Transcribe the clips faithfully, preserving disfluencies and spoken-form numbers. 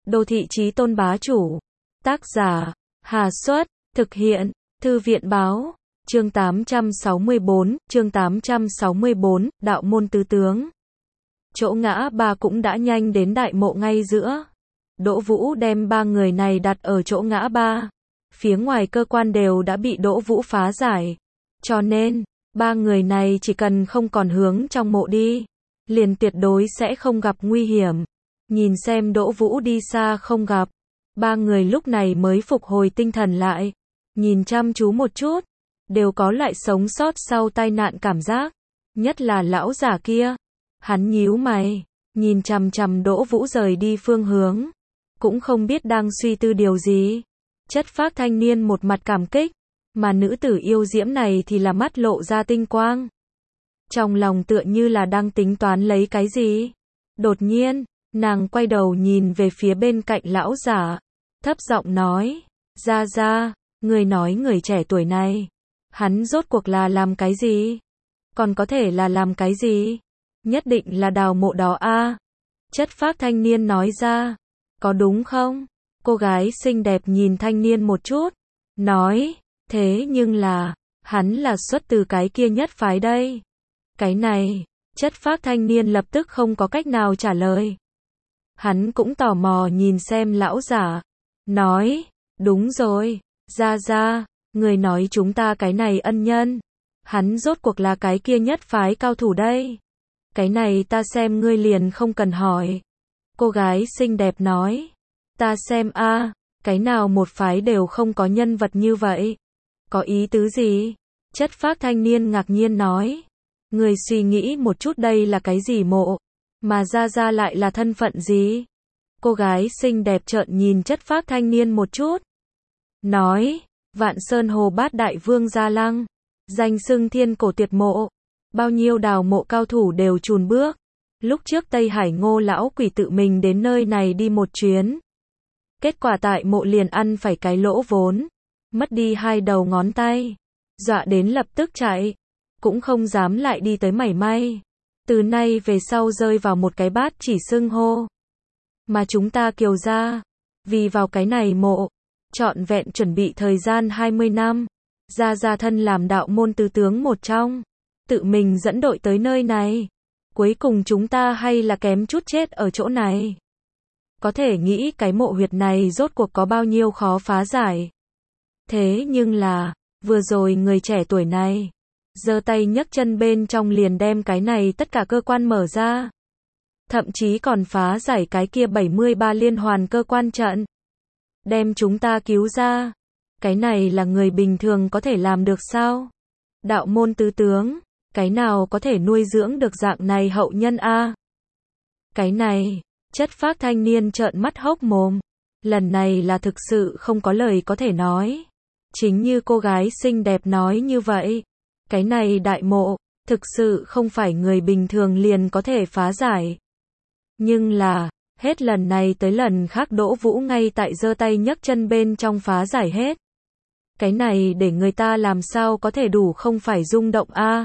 Đô thị chí tôn bá chủ. Tác giả, Hà Xuất, thực hiện, Thư viện báo, chương tám trăm sáu mươi bốn, chương tám trăm sáu mươi bốn, đạo môn tứ tướng. Chỗ ngã ba cũng đã nhanh đến đại mộ ngay giữa. Đỗ Vũ đem ba người này đặt ở chỗ ngã ba. Phía ngoài cơ quan đều đã bị Đỗ Vũ phá giải. Cho nên, ba người này chỉ cần không còn hướng trong mộ đi, liền tuyệt đối sẽ không gặp nguy hiểm. Nhìn xem Đỗ Vũ đi xa không gặp, ba người lúc này mới phục hồi tinh thần lại. Nhìn chăm chú một chút, đều có loại sống sót sau tai nạn cảm giác. Nhất là lão giả kia. Hắn nhíu mày, nhìn chằm chằm Đỗ Vũ rời đi phương hướng. Cũng không biết đang suy tư điều gì. Chất phác thanh niên một mặt cảm kích, mà nữ tử yêu diễm này thì là mắt lộ ra tinh quang. Trong lòng tựa như là đang tính toán lấy cái gì. Đột nhiên, nàng quay đầu nhìn về phía bên cạnh lão giả, thấp giọng nói, ra ra, người nói người trẻ tuổi này, hắn rốt cuộc là làm cái gì? Còn có thể là làm cái gì? Nhất định là đào mộ đó a. Chất phác thanh niên nói ra, có đúng không? Cô gái xinh đẹp nhìn thanh niên một chút, nói, thế nhưng là, hắn là xuất từ cái kia nhất phái đây. Cái này, chất phác thanh niên lập tức không có cách nào trả lời. Hắn cũng tò mò nhìn xem lão giả, nói, đúng rồi, ra ra, người nói chúng ta cái này ân nhân, hắn rốt cuộc là cái kia nhất phái cao thủ đây. Cái này ta xem ngươi liền không cần hỏi. Cô gái xinh đẹp nói, ta xem a, cái nào một phái đều không có nhân vật như vậy. Có ý tứ gì? Chất phác thanh niên ngạc nhiên nói, người suy nghĩ một chút đây là cái gì mộ, mà ra ra lại là thân phận gì? Cô gái xinh đẹp trợn nhìn chất phác thanh niên một chút, nói, Vạn Sơn Hồ Bát Đại Vương Gia Lăng, danh xưng thiên cổ tuyệt mộ, bao nhiêu đào mộ cao thủ đều chùn bước. Lúc trước Tây Hải Ngô lão quỷ tự mình đến nơi này đi một chuyến, kết quả tại mộ liền ăn phải cái lỗ vốn, mất đi hai đầu ngón tay, dọa đến lập tức chạy, cũng không dám lại đi tới mảy may. Từ nay về sau rơi vào một cái bát chỉ xưng hô. Mà chúng ta Kiều gia, vì vào cái này mộ, trọn vẹn chuẩn bị thời gian hai mươi năm, gia gia thân làm đạo môn tứ tướng một trong, tự mình dẫn đội tới nơi này. Cuối cùng chúng ta hay là kém chút chết ở chỗ này. Có thể nghĩ cái mộ huyệt này rốt cuộc có bao nhiêu khó phá giải. Thế nhưng là, vừa rồi người trẻ tuổi này, giơ tay nhấc chân bên trong liền đem cái này tất cả cơ quan mở ra. Thậm chí còn phá giải cái kia bảy mươi ba liên hoàn cơ quan trận. Đem chúng ta cứu ra. Cái này là người bình thường có thể làm được sao? Đạo môn tứ tướng, cái nào có thể nuôi dưỡng được dạng này hậu nhân a? Cái này, chất phác thanh niên trợn mắt hốc mồm. Lần này là thực sự không có lời có thể nói. Chính như cô gái xinh đẹp nói như vậy. Cái này đại mộ, thực sự không phải người bình thường liền có thể phá giải. Nhưng là, hết lần này tới lần khác Đỗ Vũ ngay tại giơ tay nhấc chân bên trong phá giải hết. Cái này để người ta làm sao có thể đủ không phải rung động a?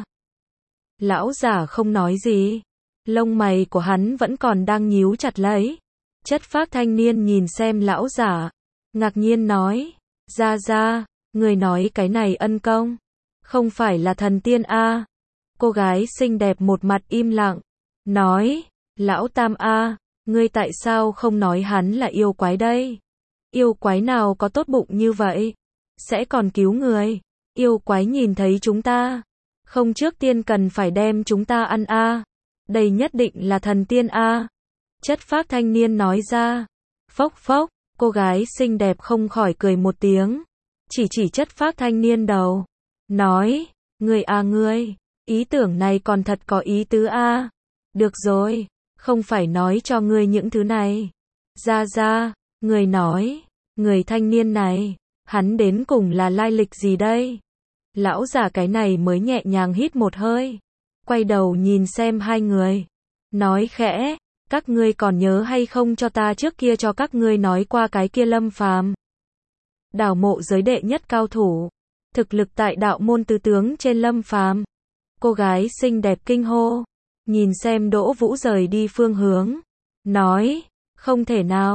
Lão giả không nói gì. Lông mày của hắn vẫn còn đang nhíu chặt lấy. Chất phác thanh niên nhìn xem lão giả, ngạc nhiên nói, ra ra, người nói cái này ân công, không phải là thần tiên a? Cô gái xinh đẹp một mặt im lặng, nói, lão tam a, ngươi tại sao không nói hắn là yêu quái đây? Yêu quái nào có tốt bụng như vậy? Sẽ còn cứu người. Yêu quái nhìn thấy chúng ta, không trước tiên cần phải đem chúng ta ăn a? Đây nhất định là thần tiên a. Chất phác thanh niên nói ra. Phốc phốc, cô gái xinh đẹp không khỏi cười một tiếng, chỉ chỉ chất phác thanh niên đầu, nói, ngươi a ngươi, ý tưởng này còn thật có ý tứ a. Được rồi, không phải nói cho ngươi những thứ này. Ra ra, người nói, người thanh niên này, hắn đến cùng là lai lịch gì đây? Lão già cái này mới nhẹ nhàng hít một hơi, quay đầu nhìn xem hai người, nói khẽ, các ngươi còn nhớ hay không cho ta trước kia cho các ngươi nói qua cái kia Lâm Phàm, đào mộ giới đệ nhất cao thủ, thực lực tại đạo môn tứ tướng trên Lâm Phàm. Cô gái xinh đẹp kinh hô, nhìn xem Đỗ Vũ rời đi phương hướng, nói, không thể nào,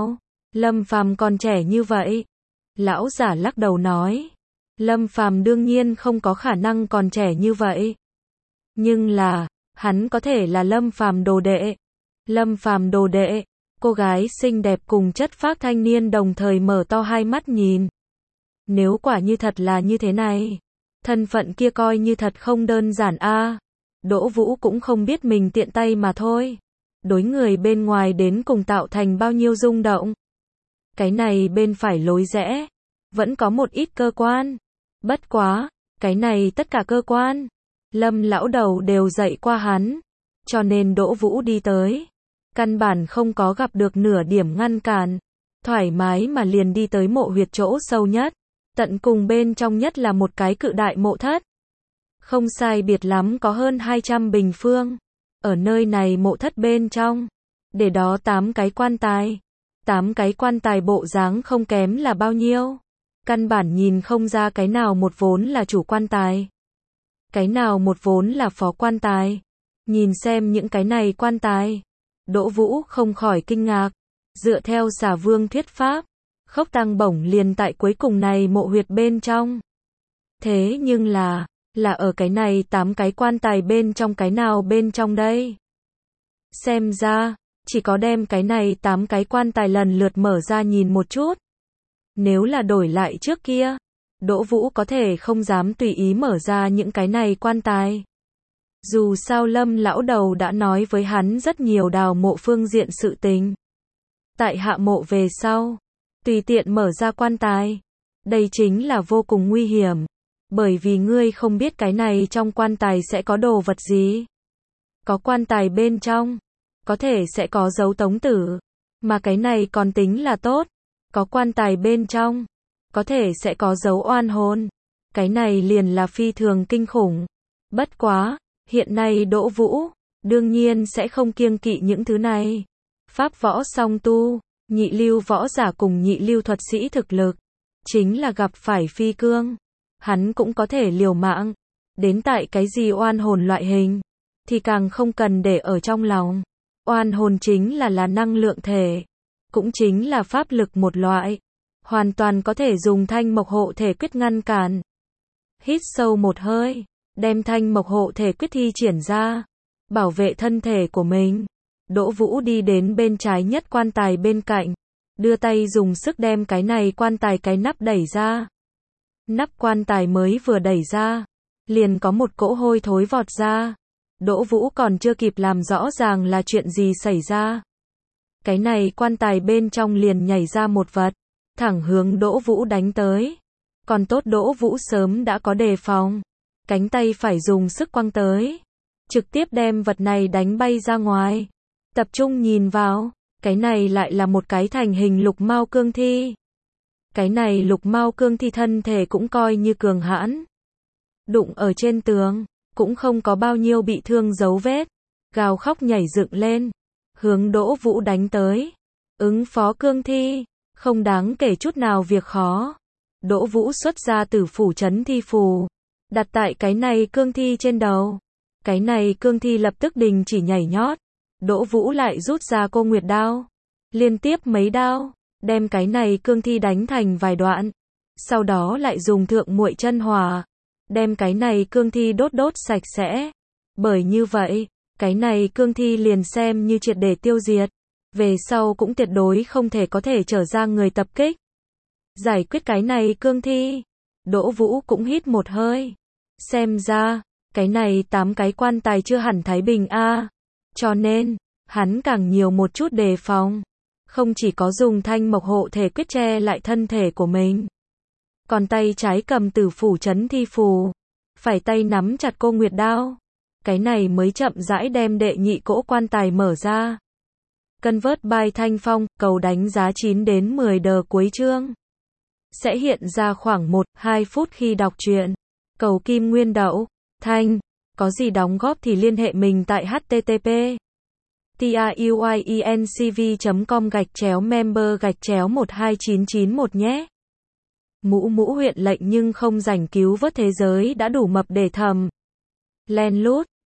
Lâm Phàm còn trẻ như vậy. Lão giả lắc đầu nói. Lâm Phàm đương nhiên không có khả năng còn trẻ như vậy. Nhưng là, hắn có thể là Lâm Phàm đồ đệ. Lâm Phàm đồ đệ. Cô gái xinh đẹp cùng chất phác thanh niên đồng thời mở to hai mắt nhìn. Nếu quả như thật là như thế này, thân phận kia coi như thật không đơn giản a. Đỗ Vũ cũng không biết mình tiện tay mà thôi. Đối người bên ngoài đến cùng tạo thành bao nhiêu rung động. Cái này bên phải lối rẽ, vẫn có một ít cơ quan. Bất quá, cái này tất cả cơ quan, Lâm lão đầu đều dạy qua hắn. Cho nên Đỗ Vũ đi tới, căn bản không có gặp được nửa điểm ngăn cản. Thoải mái mà liền đi tới mộ huyệt chỗ sâu nhất. Tận cùng bên trong nhất là một cái cự đại mộ thất. Không sai biệt lắm có hơn hai trăm bình phương. Ở nơi này mộ thất bên trong, để đó tám cái quan tài. tám cái quan tài bộ dáng không kém là bao nhiêu. Căn bản nhìn không ra cái nào một vốn là chủ quan tài. Cái nào một vốn là phó quan tài. Nhìn xem những cái này quan tài. Đỗ Vũ không khỏi kinh ngạc. Dựa theo Xà Vương thuyết pháp, Khốc Tăng Bổng liền tại cuối cùng này mộ huyệt bên trong. Thế nhưng là, là ở cái này tám cái quan tài bên trong cái nào bên trong đây? Xem ra, chỉ có đem cái này tám cái quan tài lần lượt mở ra nhìn một chút. Nếu là đổi lại trước kia, Đỗ Vũ có thể không dám tùy ý mở ra những cái này quan tài. Dù sao Lâm lão đầu đã nói với hắn rất nhiều đào mộ phương diện sự tình. Tại hạ mộ về sau, tùy tiện mở ra quan tài, đây chính là vô cùng nguy hiểm. Bởi vì ngươi không biết cái này trong quan tài sẽ có đồ vật gì. Có quan tài bên trong, có thể sẽ có dấu tống tử. Mà cái này còn tính là tốt. Có quan tài bên trong, có thể sẽ có dấu oan hồn. Cái này liền là phi thường kinh khủng. Bất quá, hiện nay Đỗ Vũ, đương nhiên sẽ không kiêng kỵ những thứ này. Pháp võ song tu, nhị lưu võ giả cùng nhị lưu thuật sĩ thực lực, chính là gặp phải phi cương. Hắn cũng có thể liều mạng. Đến tại cái gì oan hồn loại hình, thì càng không cần để ở trong lòng. Oan hồn chính là là năng lượng thể, cũng chính là pháp lực một loại. Hoàn toàn có thể dùng thanh mộc hộ thể quyết ngăn cản. Hít sâu một hơi, đem thanh mộc hộ thể quyết thi triển ra, bảo vệ thân thể của mình. Đỗ Vũ đi đến bên trái nhất quan tài bên cạnh, đưa tay dùng sức đem cái này quan tài cái nắp đẩy ra. Nắp quan tài mới vừa đẩy ra, liền có một cỗ hôi thối vọt ra. Đỗ Vũ còn chưa kịp làm rõ ràng là chuyện gì xảy ra. Cái này quan tài bên trong liền nhảy ra một vật, thẳng hướng Đỗ Vũ đánh tới. Còn tốt Đỗ Vũ sớm đã có đề phòng, cánh tay phải dùng sức quăng tới, trực tiếp đem vật này đánh bay ra ngoài. Tập trung nhìn vào, cái này lại là một cái thành hình lục mao cương thi. Cái này lục mao cương thi thân thể cũng coi như cường hãn. Đụng ở trên tường, cũng không có bao nhiêu bị thương dấu vết. Gào khóc nhảy dựng lên, hướng Đỗ Vũ đánh tới. Ứng phó cương thi, không đáng kể chút nào việc khó. Đỗ Vũ xuất ra Tử Phủ Chấn Thi Phù, đặt tại cái này cương thi trên đầu. Cái này cương thi lập tức đình chỉ nhảy nhót. Đỗ Vũ lại rút ra Cô Nguyệt đao, liên tiếp mấy đao, đem cái này cương thi đánh thành vài đoạn. Sau đó lại dùng Thượng Muội Chân Hỏa, đem cái này cương thi đốt đốt sạch sẽ. Bởi như vậy, cái này cương thi liền xem như triệt để tiêu diệt. Về sau cũng tuyệt đối không thể có thể trở ra người tập kích. Giải quyết cái này cương thi, Đỗ Vũ cũng hít một hơi. Xem ra, cái này tám cái quan tài chưa hẳn thái bình a. Cho nên, hắn càng nhiều một chút đề phòng. Không chỉ có dùng thanh mộc hộ thể quyết che lại thân thể của mình, còn tay trái cầm Tử Phủ Chấn Thi Phù, phải tay nắm chặt Cô Nguyệt đao. Cái này mới chậm rãi đem đệ nhị cỗ quan tài mở ra. Convert by Thanh Phong, cầu đánh giá chín đến mười đờ cuối chương. Sẽ hiện ra khoảng một đến hai phút khi đọc truyện. Cầu Kim Nguyên Đậu, Thanh, có gì đóng góp thì liên hệ mình tại http truyencv chấm com gạch chéo member gạch chéo một hai chín chín một nhé. Mũ mũ huyện lệnh nhưng không rảnh cứu vớt thế giới đã đủ mập để thầm. Len lút.